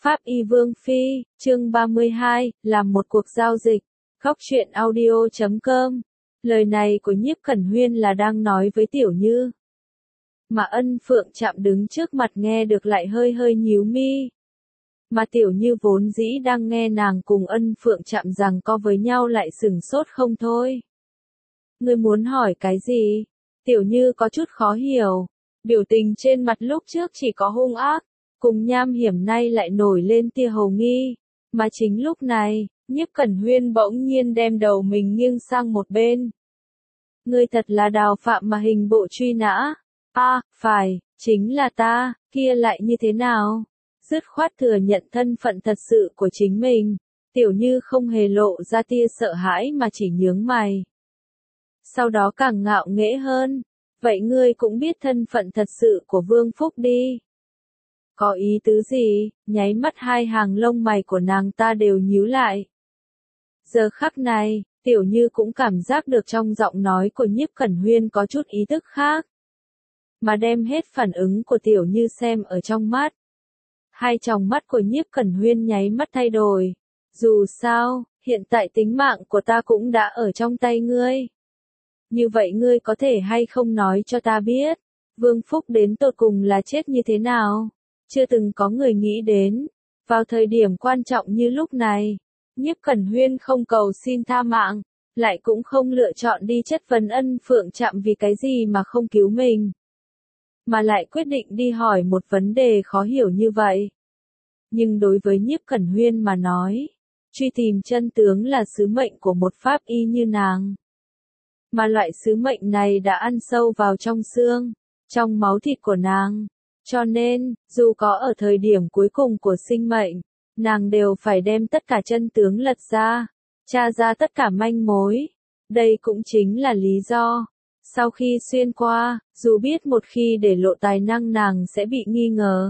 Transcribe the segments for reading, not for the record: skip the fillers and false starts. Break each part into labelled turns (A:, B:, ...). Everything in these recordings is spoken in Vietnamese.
A: Pháp Y Vương Phi, chương 32, làm một cuộc giao dịch. Góc truyện audio.com. Lời này của Nhiếp Cẩn Huyên là đang nói với Tiểu Như. Mà Ân Phượng Trạm đứng trước mặt nghe được lại hơi hơi nhíu mi. Mà Tiểu Như vốn dĩ đang nghe nàng cùng Ân Phượng Trạm rằng co với nhau lại sửng sốt không thôi. Ngươi muốn hỏi cái gì? Tiểu Như có chút khó hiểu. Biểu tình trên mặt lúc trước chỉ có hung ác, cùng nham hiểm nay lại nổi lên tia hồ nghi. Mà chính lúc này, Nhiếp Cẩn Huyên bỗng nhiên đem đầu mình nghiêng sang một bên. Ngươi thật là Đào Phạm mà hình bộ truy nã. Phải, chính là ta, kia lại như thế nào? Dứt khoát thừa nhận thân phận thật sự của chính mình. Tiểu Như không hề lộ ra tia sợ hãi mà chỉ nhướng mày. Sau đó càng ngạo nghễ hơn. Vậy ngươi cũng biết thân phận thật sự của Vương Phúc đi. Có ý tứ gì? Nháy mắt hai hàng lông mày của nàng ta đều nhíu lại. Giờ khắc này, Tiểu Như cũng cảm giác được trong giọng nói của Nhiếp Cẩn Huyên có chút ý thức khác. Mà đem hết phản ứng của Tiểu Như xem ở trong mắt. Hai tròng mắt của Nhiếp Cẩn Huyên nháy mắt thay đổi. Dù sao, hiện tại tính mạng của ta cũng đã ở trong tay ngươi. Như vậy ngươi có thể hay không nói cho ta biết, Vương Phúc đến tột cùng là chết như thế nào? Chưa từng có người nghĩ đến, vào thời điểm quan trọng như lúc này, Nhiếp Cẩn Huyên không cầu xin tha mạng, lại cũng không lựa chọn đi chất vấn Ân Phượng Trạm vì cái gì mà không cứu mình. Mà lại quyết định đi hỏi một vấn đề khó hiểu như vậy. Nhưng đối với Nhiếp Cẩn Huyên mà nói, truy tìm chân tướng là sứ mệnh của một pháp y như nàng. Mà loại sứ mệnh này đã ăn sâu vào trong xương, trong máu thịt của nàng. Cho nên, dù có ở thời điểm cuối cùng của sinh mệnh, nàng đều phải đem tất cả chân tướng lật ra, tra ra tất cả manh mối. Đây cũng chính là lý do. Sau khi xuyên qua, dù biết một khi để lộ tài năng nàng sẽ bị nghi ngờ,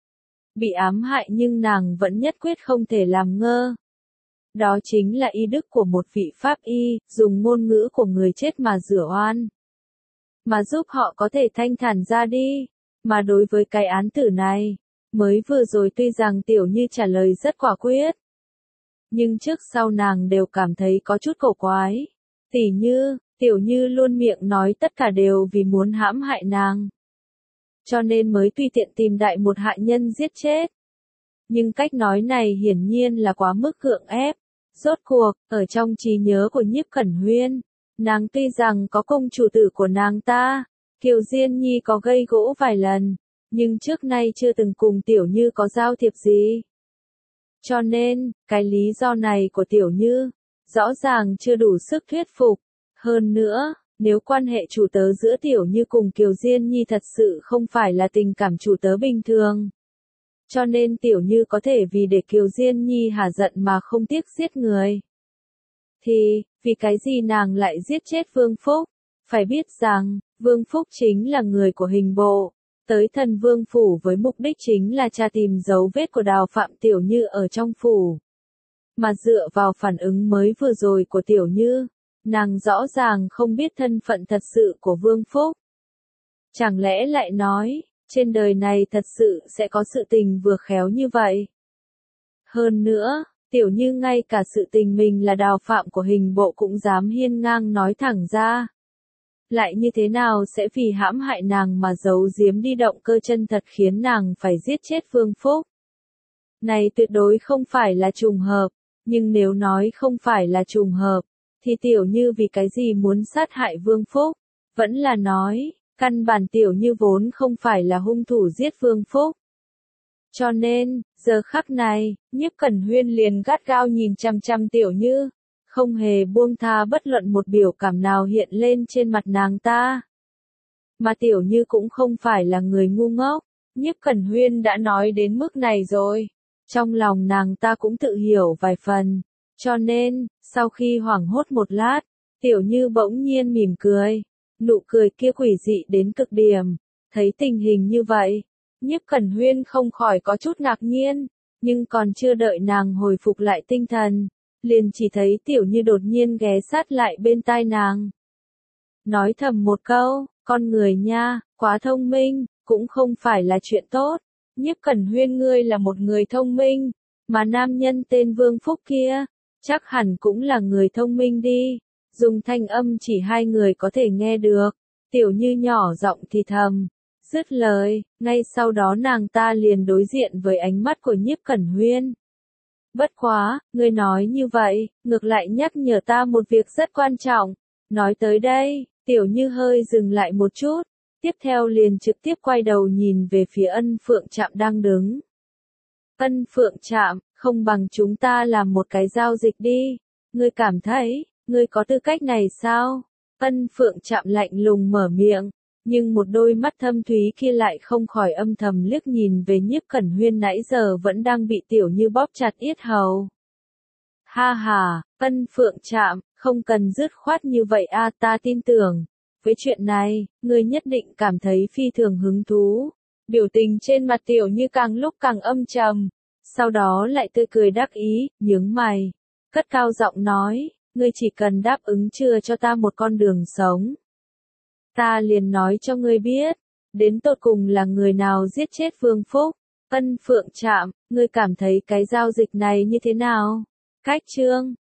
A: bị ám hại nhưng nàng vẫn nhất quyết không thể làm ngơ. Đó chính là y đức của một vị pháp y, dùng ngôn ngữ của người chết mà rửa oan. Mà giúp họ có thể thanh thản ra đi. Mà đối với cái án tử này, mới vừa rồi tuy rằng Tiểu Như trả lời rất quả quyết. Nhưng trước sau nàng đều cảm thấy có chút cổ quái. Tỉ như, Tiểu Như luôn miệng nói tất cả đều vì muốn hãm hại nàng. Cho nên mới tùy tiện tìm đại một hạ nhân giết chết. Nhưng cách nói này hiển nhiên là quá mức gượng ép. Rốt cuộc, ở trong trí nhớ của Nhiếp Cẩn Huyên, nàng tuy rằng có công chủ tử của nàng ta, Kiều Diên Nhi có gây gỗ vài lần, nhưng trước nay chưa từng cùng Tiểu Như có giao thiệp gì. Cho nên, cái lý do này của Tiểu Như, rõ ràng chưa đủ sức thuyết phục. Hơn nữa, nếu quan hệ chủ tớ giữa Tiểu Như cùng Kiều Diên Nhi thật sự không phải là tình cảm chủ tớ bình thường. Cho nên Tiểu Như có thể vì để Kiều Diên Nhi hả giận mà không tiếc giết người. Thì, vì cái gì nàng lại giết chết Vương Phúc? Phải biết rằng, Vương Phúc chính là người của hình bộ, tới Thần Vương phủ với mục đích chính là tra tìm dấu vết của Đào Phạm Tiểu Như ở trong phủ. Mà dựa vào phản ứng mới vừa rồi của Tiểu Như, nàng rõ ràng không biết thân phận thật sự của Vương Phúc. Chẳng lẽ lại nói, trên đời này thật sự sẽ có sự tình vừa khéo như vậy? Hơn nữa, Tiểu Như ngay cả sự tình mình là Đào Phạm của hình bộ cũng dám hiên ngang nói thẳng ra. Lại như thế nào sẽ vì hãm hại nàng mà giấu giếm đi động cơ chân thật khiến nàng phải giết chết Vương Phúc? Này tuyệt đối không phải là trùng hợp, nhưng nếu nói không phải là trùng hợp, thì Tiểu Như vì cái gì muốn sát hại Vương Phúc? Vẫn là nói, căn bản Tiểu Như vốn không phải là hung thủ giết Vương Phúc. Cho nên, giờ khắc này, Nhiếp Cẩn Huyên liền gắt gao nhìn chằm chằm Tiểu Như, không hề buông tha bất luận một biểu cảm nào hiện lên trên mặt nàng ta. Mà Tiểu Như cũng không phải là người ngu ngốc, Nhiếp Cẩn Huyên đã nói đến mức này rồi. Trong lòng nàng ta cũng tự hiểu vài phần. Cho nên, sau khi hoảng hốt một lát, Tiểu Như bỗng nhiên mỉm cười. Nụ cười kia quỷ dị đến cực điểm. Thấy tình hình như vậy, Nhiếp Cẩn Huyên không khỏi có chút ngạc nhiên. Nhưng còn chưa đợi nàng hồi phục lại tinh thần, liền chỉ thấy Tiểu Như đột nhiên ghé sát lại bên tai nàng. Nói thầm một câu, con người nha, quá thông minh, cũng không phải là chuyện tốt. Nhiếp Cẩn Huyên ngươi là một người thông minh, mà nam nhân tên Vương Phúc kia, chắc hẳn cũng là người thông minh đi. Dùng thanh âm chỉ hai người có thể nghe được, Tiểu Như nhỏ giọng thì thầm. Dứt lời, ngay sau đó nàng ta liền đối diện với ánh mắt của Nhiếp Cẩn Huyên. Bất quá, ngươi nói như vậy, ngược lại nhắc nhở ta một việc rất quan trọng. Nói tới đây, Tiểu Như hơi dừng lại một chút, tiếp theo liền trực tiếp quay đầu nhìn về phía Ân Phượng Trạm đang đứng. Ân Phượng Trạm, không bằng chúng ta làm một cái giao dịch đi. Ngươi cảm thấy, ngươi có tư cách này sao? Ân Phượng Trạm lạnh lùng mở miệng, nhưng một đôi mắt thâm thúy kia lại không khỏi âm thầm liếc nhìn về Nhiếp Cẩn Huyên nãy giờ vẫn đang bị Tiểu Như bóp chặt yết hầu. Ha ha, Ân Phượng Trạm, không cần dứt khoát như vậy a, ta tin tưởng. Với chuyện này, ngươi nhất định cảm thấy phi thường hứng thú. Biểu tình trên mặt Tiểu Như càng lúc càng âm trầm, sau đó lại tươi cười đắc ý, nhướng mày, cất cao giọng nói, ngươi chỉ cần đáp ứng chừa cho ta một con đường sống. Ta liền nói cho ngươi biết, đến tột cùng là người nào giết chết Vương Phúc. Ân Phượng Trạm, ngươi cảm thấy cái giao dịch này như thế nào? Cách chương